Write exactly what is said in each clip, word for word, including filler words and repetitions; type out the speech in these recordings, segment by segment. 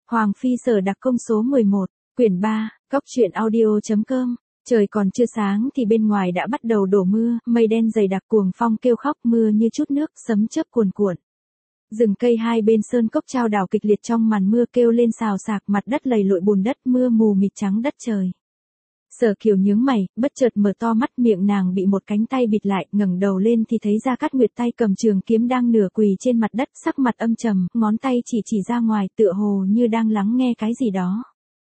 Hoàng Phi Sở đặc công số mười một, quyển ba, cốc truyện audio.com. Trời còn chưa sáng thì bên ngoài đã bắt đầu đổ mưa, mây đen dày đặc cuồng phong kêu khóc, mưa như chút nước, sấm chớp cuồn cuộn. Rừng cây hai bên sơn cốc trao đảo kịch liệt trong màn mưa kêu lên xào xạc, mặt đất lầy lội bùn đất, mưa mù mịt trắng đất trời. Sở Kiều nhướng mày, bất chợt mở to mắt, miệng nàng bị một cánh tay bịt lại, ngẩng đầu lên thì thấy Gia Cát Nguyệt tay cầm trường kiếm đang nửa quỳ trên mặt đất, sắc mặt âm trầm, ngón tay chỉ chỉ ra ngoài, tựa hồ như đang lắng nghe cái gì đó.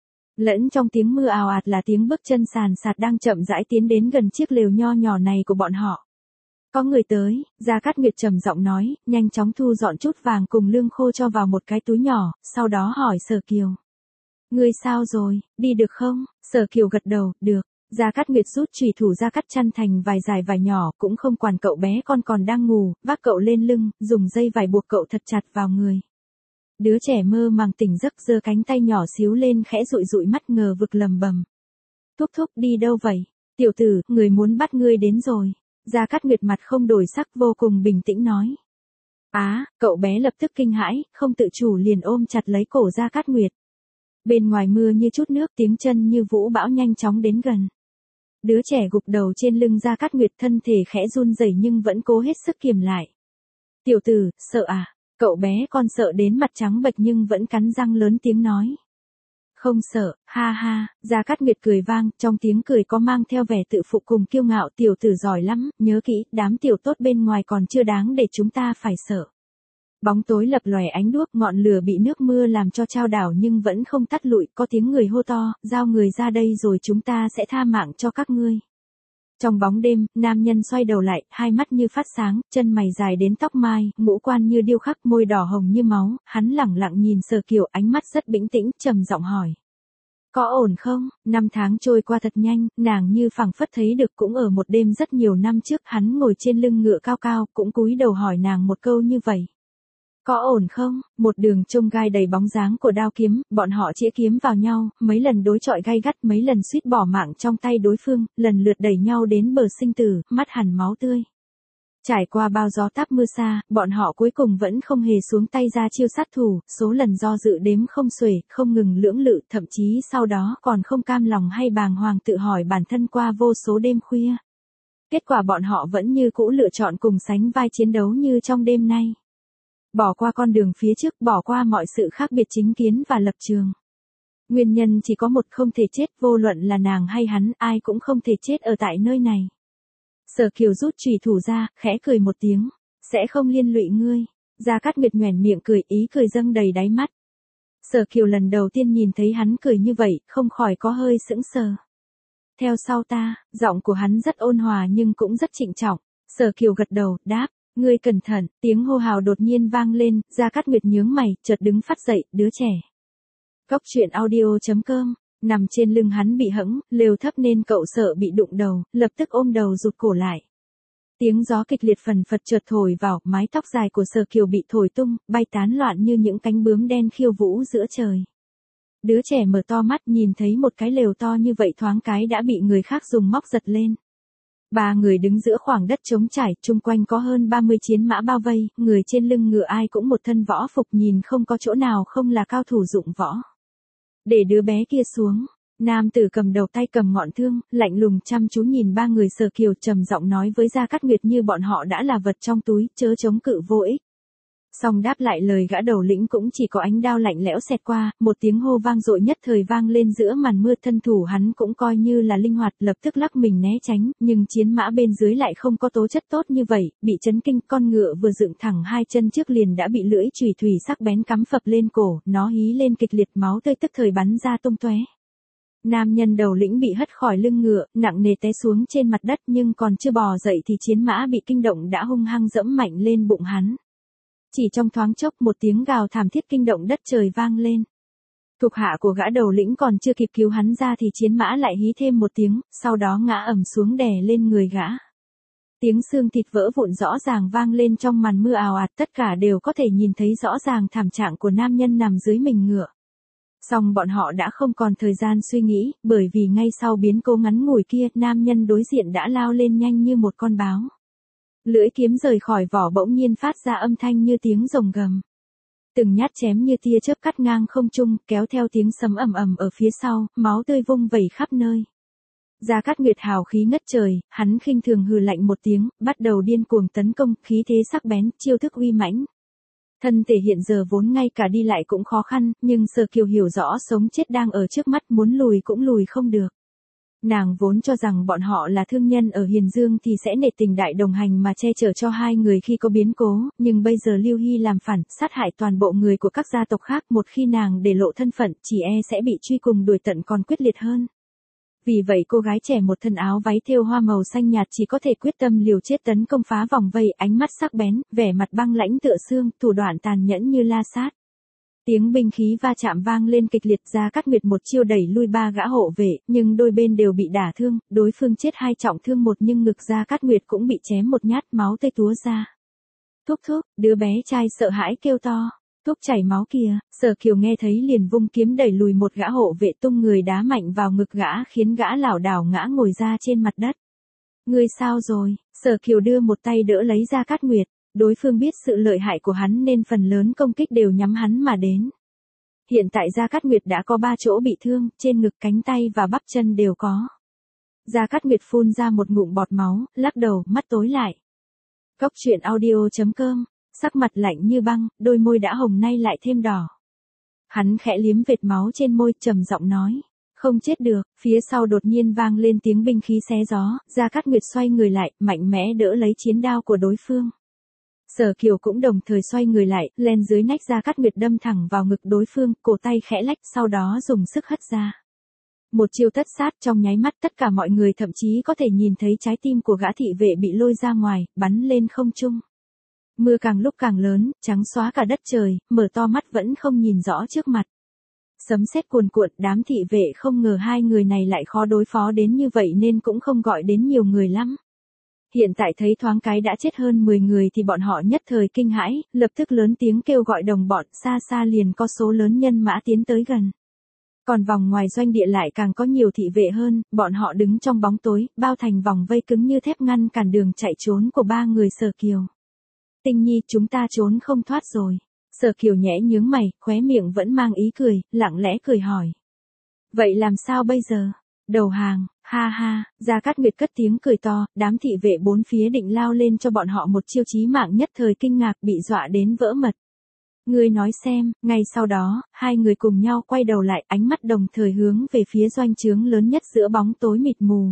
Lẫn trong tiếng mưa ào ạt là tiếng bước chân sàn sạt đang chậm rãi tiến đến gần chiếc lều nho nhỏ này của bọn họ. Có người tới, Gia Cát Nguyệt trầm giọng nói, nhanh chóng thu dọn chút vàng cùng lương khô cho vào một cái túi nhỏ, sau đó hỏi Sở Kiều. Ngươi sao rồi, đi được không? Sở Kiều gật đầu, được. Gia Cát Nguyệt rút chùy thủ ra cắt chăn thành vài dài vài nhỏ, cũng không quản cậu bé con còn đang ngủ, vác cậu lên lưng, dùng dây vải buộc cậu thật chặt vào người. Đứa trẻ mơ màng tỉnh giấc, giơ cánh tay nhỏ xíu lên khẽ dụi dụi mắt ngờ vực lầm bầm. Thúc thúc đi đâu vậy? Tiểu tử, người muốn bắt ngươi đến rồi. Gia Cát Nguyệt mặt không đổi sắc, vô cùng bình tĩnh nói. Á, cậu bé lập tức kinh hãi, không tự chủ liền ôm chặt lấy cổ Gia Cát Nguyệt. Bên ngoài mưa như chút nước, tiếng chân như vũ bão nhanh chóng đến gần. Đứa trẻ gục đầu trên lưng Gia Cát Nguyệt, thân thể khẽ run rẩy nhưng vẫn cố hết sức kiềm lại. Tiểu tử, sợ à? Cậu bé con sợ đến mặt trắng bệch nhưng vẫn cắn răng lớn tiếng nói. Không sợ, ha ha. Gia Cát Nguyệt cười vang, trong tiếng cười có mang theo vẻ tự phụ cùng kiêu ngạo. Tiểu tử giỏi lắm, nhớ kỹ, đám tiểu tốt bên ngoài còn chưa đáng để chúng ta phải sợ. Bóng tối lập lòe ánh đuốc, ngọn lửa bị nước mưa làm cho chao đảo nhưng vẫn không tắt lụi, có tiếng người hô to, giao người ra đây rồi chúng ta sẽ tha mạng cho các ngươi. Trong bóng đêm, nam nhân xoay đầu lại, hai mắt như phát sáng, chân mày dài đến tóc mai, ngũ quan như điêu khắc, môi đỏ hồng như máu, hắn lẳng lặng nhìn Sở Kiều, ánh mắt rất bình tĩnh, trầm giọng hỏi. Có ổn không? Năm tháng trôi qua thật nhanh, nàng như phảng phất thấy được cũng ở một đêm rất nhiều năm trước, hắn ngồi trên lưng ngựa cao cao, cũng cúi đầu hỏi nàng một câu như vậy. Có ổn không? Một đường chông gai đầy bóng dáng của đao kiếm, bọn họ chĩa kiếm vào nhau, mấy lần đối chọi gay gắt, mấy lần suýt bỏ mạng trong tay đối phương, lần lượt đẩy nhau đến bờ sinh tử, mắt hằn máu tươi. Trải qua bao gió táp mưa xa, bọn họ cuối cùng vẫn không hề xuống tay ra chiêu sát thủ, số lần do dự đếm không xuể, không ngừng lưỡng lự, thậm chí sau đó còn không cam lòng hay bàng hoàng tự hỏi bản thân qua vô số đêm khuya. Kết quả bọn họ vẫn như cũ lựa chọn cùng sánh vai chiến đấu như trong đêm nay. Bỏ qua con đường phía trước, bỏ qua mọi sự khác biệt chính kiến và lập trường. Nguyên nhân chỉ có một, không thể chết, vô luận là nàng hay hắn, ai cũng không thể chết ở tại nơi này. Sở Kiều rút chùy thủ ra, khẽ cười một tiếng, sẽ không liên lụy ngươi. Gia Cát Nguyệt nhoẻn miệng cười, ý cười dâng đầy đáy mắt. Sở Kiều lần đầu tiên nhìn thấy hắn cười như vậy, không khỏi có hơi sững sờ. Theo sau ta, giọng của hắn rất ôn hòa nhưng cũng rất trịnh trọng. Sở Kiều gật đầu, đáp. Ngươi cẩn thận, tiếng hô hào đột nhiên vang lên, Gia Cát Nguyệt nhướng mày, chợt đứng phát dậy, đứa trẻ. Cốc truyện audio.com, nằm trên lưng hắn bị hẫng, lều thấp nên cậu sợ bị đụng đầu, lập tức ôm đầu rụt cổ lại. Tiếng gió kịch liệt phần phật chợt thổi vào, mái tóc dài của Sở Kiều bị thổi tung, bay tán loạn như những cánh bướm đen khiêu vũ giữa trời. Đứa trẻ mở to mắt nhìn thấy một cái lều to như vậy thoáng cái đã bị người khác dùng móc giật lên. Ba người đứng giữa khoảng đất trống trải, chung quanh có hơn ba mươi chiến mã bao vây, người trên lưng ngựa ai cũng một thân võ phục, nhìn không có chỗ nào không là cao thủ dụng võ. Để đứa bé kia xuống, nam tử cầm đầu tay cầm ngọn thương, lạnh lùng chăm chú nhìn ba người. Sở Kiều trầm giọng nói với Gia Cát Nguyệt như bọn họ đã là vật trong túi, chớ chống cự vô ích. Song đáp lại lời gã đầu lĩnh cũng chỉ có ánh đao lạnh lẽo xẹt qua, một tiếng hô vang dội nhất thời vang lên giữa màn mưa. Thân thủ hắn cũng coi như là linh hoạt, lập tức lắc mình né tránh, nhưng chiến mã bên dưới lại không có tố chất tốt như vậy, bị chấn kinh, con ngựa vừa dựng thẳng hai chân trước liền đã bị lưỡi chùy thủy sắc bén cắm phập lên cổ, nó hí lên kịch liệt, máu tươi tức thời bắn ra tung tóe. Nam nhân đầu lĩnh bị hất khỏi lưng ngựa, nặng nề té xuống trên mặt đất, nhưng còn chưa bò dậy thì chiến mã bị kinh động đã hung hăng dẫm mạnh lên bụng hắn. Chỉ trong thoáng chốc, một tiếng gào thảm thiết kinh động đất trời vang lên. Thuộc hạ của gã đầu lĩnh còn chưa kịp cứu hắn ra thì chiến mã lại hí thêm một tiếng, sau đó ngã ầm xuống đè lên người gã. Tiếng xương thịt vỡ vụn rõ ràng vang lên trong màn mưa ào ạt, tất cả đều có thể nhìn thấy rõ ràng thảm trạng của nam nhân nằm dưới mình ngựa. Song bọn họ đã không còn thời gian suy nghĩ, bởi vì ngay sau biến cố ngắn ngủi kia, nam nhân đối diện đã lao lên nhanh như một con báo. Lưỡi kiếm rời khỏi vỏ bỗng nhiên phát ra âm thanh như tiếng rồng gầm. Từng nhát chém như tia chớp cắt ngang không trung, kéo theo tiếng sấm ầm ầm ở phía sau, máu tươi vung vẩy khắp nơi. Gia Cát Nguyệt hào khí ngất trời, hắn khinh thường hừ lạnh một tiếng, bắt đầu điên cuồng tấn công, khí thế sắc bén, chiêu thức uy mãnh. Thân thể hiện giờ vốn ngay cả đi lại cũng khó khăn, nhưng Sở Kiều hiểu rõ sống chết đang ở trước mắt, muốn lùi cũng lùi không được. Nàng vốn cho rằng bọn họ là thương nhân ở Hiền Dương thì sẽ nể tình đại đồng hành mà che chở cho hai người khi có biến cố, nhưng bây giờ Lưu Hy làm phản, sát hại toàn bộ người của các gia tộc khác, một khi nàng để lộ thân phận, chỉ e sẽ bị truy cùng đuổi tận còn quyết liệt hơn. Vì vậy cô gái trẻ một thân áo váy thêu hoa màu xanh nhạt chỉ có thể quyết tâm liều chết tấn công phá vòng vây, ánh mắt sắc bén, vẻ mặt băng lãnh tựa xương, thủ đoạn tàn nhẫn như la sát. Tiếng binh khí va chạm vang lên kịch liệt, Gia Cát Nguyệt một chiêu đẩy lui ba gã hộ vệ, nhưng đôi bên đều bị đả thương, đối phương chết hai trọng thương một nhưng ngực Gia Cát Nguyệt cũng bị chém một nhát, máu tươi túa ra. Thúc thúc, đứa bé trai sợ hãi kêu to. Thúc chảy máu kìa, Sở Kiều nghe thấy liền vung kiếm đẩy lùi một gã hộ vệ, tung người đá mạnh vào ngực gã khiến gã lảo đảo ngã ngồi ra trên mặt đất. Ngươi sao rồi? Sở Kiều đưa một tay đỡ lấy Gia Cát Nguyệt, đối phương biết sự lợi hại của hắn nên phần lớn công kích đều nhắm hắn mà đến. Hiện tại Gia Cát Nguyệt đã có ba chỗ bị thương, trên ngực, cánh tay và bắp chân đều có. Gia Cát Nguyệt phun ra một ngụm bọt máu, lắc đầu, mắt tối lại. Cốc truyện audio chấm com. Sắc mặt lạnh như băng, đôi môi đã hồng nay lại thêm đỏ. Hắn khẽ liếm vệt máu trên môi, trầm giọng nói, không chết được. Phía sau đột nhiên vang lên tiếng binh khí xé gió, Gia Cát Nguyệt xoay người lại, mạnh mẽ đỡ lấy chiến đao của đối phương. Sở Kiều cũng đồng thời xoay người lại, len dưới nách Gia Cát Nguyệt đâm thẳng vào ngực đối phương, cổ tay khẽ lách, sau đó dùng sức hất ra. Một chiêu tất sát, trong nháy mắt tất cả mọi người thậm chí có thể nhìn thấy trái tim của gã thị vệ bị lôi ra ngoài, bắn lên không trung. Mưa càng lúc càng lớn, trắng xóa cả đất trời, mở to mắt vẫn không nhìn rõ trước mặt. Sấm sét cuồn cuộn, đám thị vệ không ngờ hai người này lại khó đối phó đến như vậy nên cũng không gọi đến nhiều người lắm. Hiện tại thấy thoáng cái đã chết hơn mười người thì bọn họ nhất thời kinh hãi, lập tức lớn tiếng kêu gọi đồng bọn, xa xa liền có số lớn nhân mã tiến tới gần. Còn vòng ngoài doanh địa lại càng có nhiều thị vệ hơn, bọn họ đứng trong bóng tối, bao thành vòng vây cứng như thép ngăn cản đường chạy trốn của ba người Sở Kiều. Tinh Nhi, chúng ta trốn không thoát rồi. Sở Kiều nhẽ nhướng mày, khóe miệng vẫn mang ý cười, lặng lẽ cười hỏi. Vậy làm sao bây giờ? Đầu hàng, ha ha, Gia Cát Nguyệt cất tiếng cười to, đám thị vệ bốn phía định lao lên cho bọn họ một chiêu chí mạng, nhất thời kinh ngạc, bị dọa đến vỡ mật. Ngươi nói xem, ngay sau đó, hai người cùng nhau quay đầu lại, ánh mắt đồng thời hướng về phía doanh trướng lớn nhất giữa bóng tối mịt mù.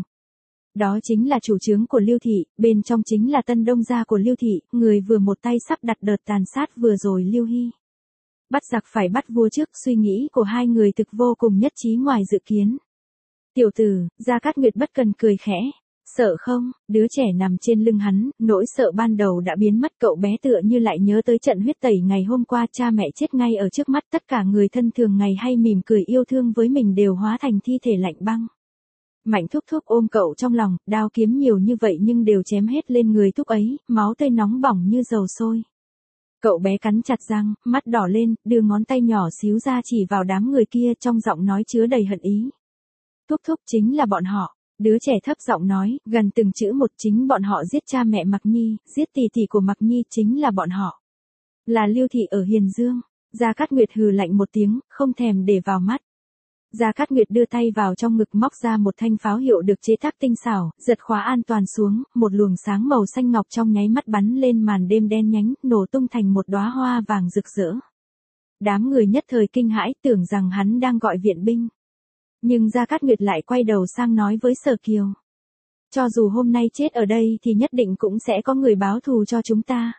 Đó chính là chủ trướng của Lưu Thị, bên trong chính là tân đông gia của Lưu Thị, người vừa một tay sắp đặt đợt tàn sát vừa rồi Lưu Hy. Bắt giặc phải bắt vua trước, suy nghĩ của hai người thực vô cùng nhất trí ngoài dự kiến. Tiểu tử, Gia Cát Nguyệt bất cần cười khẽ. Sợ không? Đứa trẻ nằm trên lưng hắn, nỗi sợ ban đầu đã biến mất, cậu bé tựa như lại nhớ tới trận huyết tẩy ngày hôm qua, cha mẹ chết ngay ở trước mắt, tất cả người thân thường ngày hay mỉm cười yêu thương với mình đều hóa thành thi thể lạnh băng. Mạnh thúc thúc ôm cậu trong lòng, đao kiếm nhiều như vậy nhưng đều chém hết lên người thúc ấy, máu tươi nóng bỏng như dầu sôi. Cậu bé cắn chặt răng, mắt đỏ lên, đưa ngón tay nhỏ xíu ra chỉ vào đám người kia, trong giọng nói chứa đầy hận ý. Thúc thúc chính là bọn họ. Đứa trẻ thấp giọng nói, gần từng chữ một, chính bọn họ giết cha mẹ Mạc Nhi, giết tỷ tỷ của Mạc Nhi, chính là bọn họ. Là Lưu Thị ở Hiền Dương. Gia Cát Nguyệt hừ lạnh một tiếng, không thèm để vào mắt. Gia Cát Nguyệt đưa tay vào trong ngực móc ra một thanh pháo hiệu được chế tác tinh xảo, giật khóa an toàn xuống, một luồng sáng màu xanh ngọc trong nháy mắt bắn lên màn đêm đen nhánh, nổ tung thành một đóa hoa vàng rực rỡ. Đám người nhất thời kinh hãi, tưởng rằng hắn đang gọi viện binh. Nhưng Gia Cát Nguyệt lại quay đầu sang nói với Sở Kiều. Cho dù hôm nay chết ở đây thì nhất định cũng sẽ có người báo thù cho chúng ta.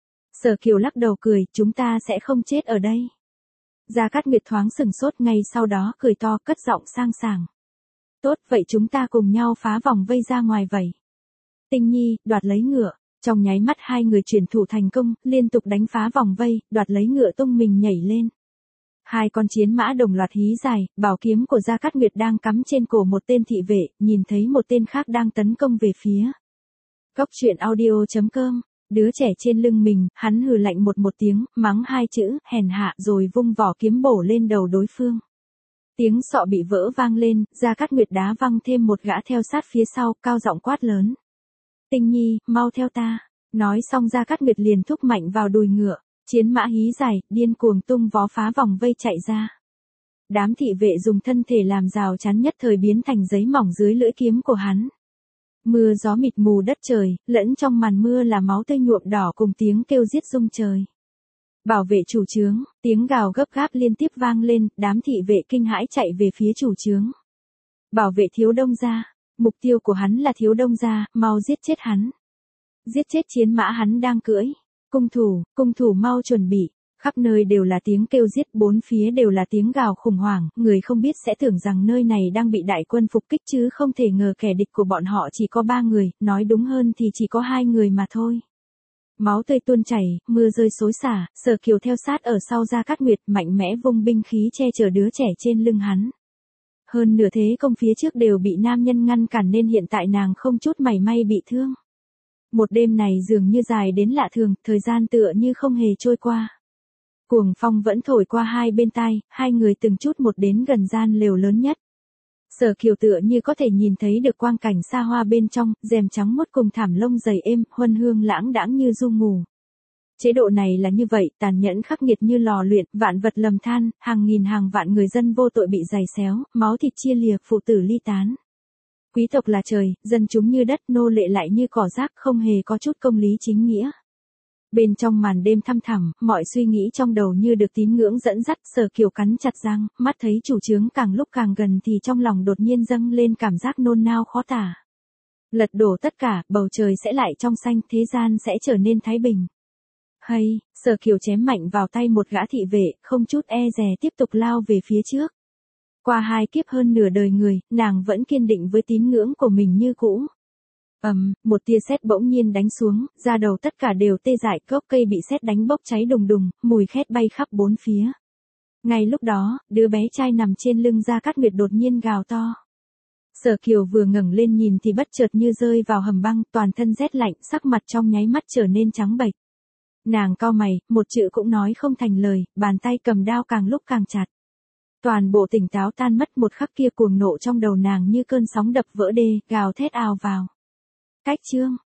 Sở Kiều lắc đầu cười, chúng ta sẽ không chết ở đây. Gia Cát Nguyệt thoáng sừng sốt, ngay sau đó cười to, cất giọng sang sảng. Tốt, vậy chúng ta cùng nhau phá vòng vây ra ngoài vậy. Tinh Nhi, đoạt lấy ngựa. Trong nháy mắt hai người chuyển thủ thành công, liên tục đánh phá vòng vây, đoạt lấy ngựa tung mình nhảy lên. Hai con chiến mã đồng loạt hí dài, bảo kiếm của Gia Cát Nguyệt đang cắm trên cổ một tên thị vệ, nhìn thấy một tên khác đang tấn công về phía. Cốc truyện audio chấm com. Đứa trẻ trên lưng mình, hắn hừ lạnh một một tiếng, mắng hai chữ, hèn hạ, rồi vung vỏ kiếm bổ lên đầu đối phương. Tiếng sọ bị vỡ vang lên, Gia Cát Nguyệt đá văng thêm một gã theo sát phía sau, cao giọng quát lớn. Tinh Nhi, mau theo ta. Nói xong Gia Cát Nguyệt liền thúc mạnh vào đùi ngựa. Chiến mã hí dài, điên cuồng tung vó phá vòng vây chạy ra. Đám thị vệ dùng thân thể làm rào chắn nhất thời biến thành giấy mỏng dưới lưỡi kiếm của hắn. Mưa gió mịt mù đất trời, lẫn trong màn mưa là máu tươi nhuộm đỏ cùng tiếng kêu giết rung trời. Bảo vệ chủ trướng, tiếng gào gấp gáp liên tiếp vang lên, đám thị vệ kinh hãi chạy về phía chủ trướng. Bảo vệ Thiếu Đông gia, mục tiêu của hắn là Thiếu Đông gia, mau giết chết hắn. Giết chết chiến mã hắn đang cưỡi. Cung thủ, cung thủ mau chuẩn bị. Khắp nơi đều là tiếng kêu giết, bốn phía đều là tiếng gào khủng hoảng, người không biết sẽ tưởng rằng nơi này đang bị đại quân phục kích chứ không thể ngờ kẻ địch của bọn họ chỉ có ba người, nói đúng hơn thì chỉ có hai người mà thôi. Máu tươi tuôn chảy, mưa rơi xối xả, Sở Kiều theo sát ở sau Gia Cát Nguyệt, mạnh mẽ vung binh khí che chở đứa trẻ trên lưng hắn. Hơn nửa thế công phía trước đều bị nam nhân ngăn cản nên hiện tại nàng không chút mảy may bị thương. Một đêm này dường như dài đến lạ thường, thời gian tựa như không hề trôi qua. Cuồng phong vẫn thổi qua hai bên tai, hai người từng chút một đến gần gian lều lớn nhất. Sở Kiều tựa như có thể nhìn thấy được quang cảnh xa hoa bên trong, rèm trắng mốt cùng thảm lông dày êm, huân hương lãng đãng như du ngủ. Chế độ này là như vậy, tàn nhẫn khắc nghiệt như lò luyện, vạn vật lầm than, hàng nghìn hàng vạn người dân vô tội bị giày xéo, máu thịt chia lìa, phụ tử ly tán. Quý tộc là trời, dân chúng như đất, nô lệ lại như cỏ rác, không hề có chút công lý chính nghĩa. Bên trong màn đêm thăm thẳm, mọi suy nghĩ trong đầu như được tín ngưỡng dẫn dắt, Sở Kiều cắn chặt răng, mắt thấy chủ trướng càng lúc càng gần thì trong lòng đột nhiên dâng lên cảm giác nôn nao khó tả. Lật đổ tất cả, bầu trời sẽ lại trong xanh, thế gian sẽ trở nên thái bình. Hay, Sở Kiều chém mạnh vào tay một gã thị vệ, không chút e dè tiếp tục lao về phía trước. Qua hai kiếp hơn nửa đời người, nàng vẫn kiên định với tín ngưỡng của mình như cũ. Ầm, um, một tia sét bỗng nhiên đánh xuống, da đầu tất cả đều tê dại, gốc cây bị sét đánh bốc cháy đùng đùng, mùi khét bay khắp bốn phía. Ngay lúc đó, đứa bé trai nằm trên lưng Gia Cát Nguyệt đột nhiên gào to. Sở Kiều vừa ngẩng lên nhìn thì bất chợt như rơi vào hầm băng, toàn thân rét lạnh, sắc mặt trong nháy mắt trở nên trắng bệch. Nàng cau mày, một chữ cũng nói không thành lời, bàn tay cầm đao càng lúc càng chặt. Toàn bộ tỉnh táo tan mất, một khắc kia cuồng nộ trong đầu nàng như cơn sóng đập vỡ đê, gào thét ào vào. Cách chương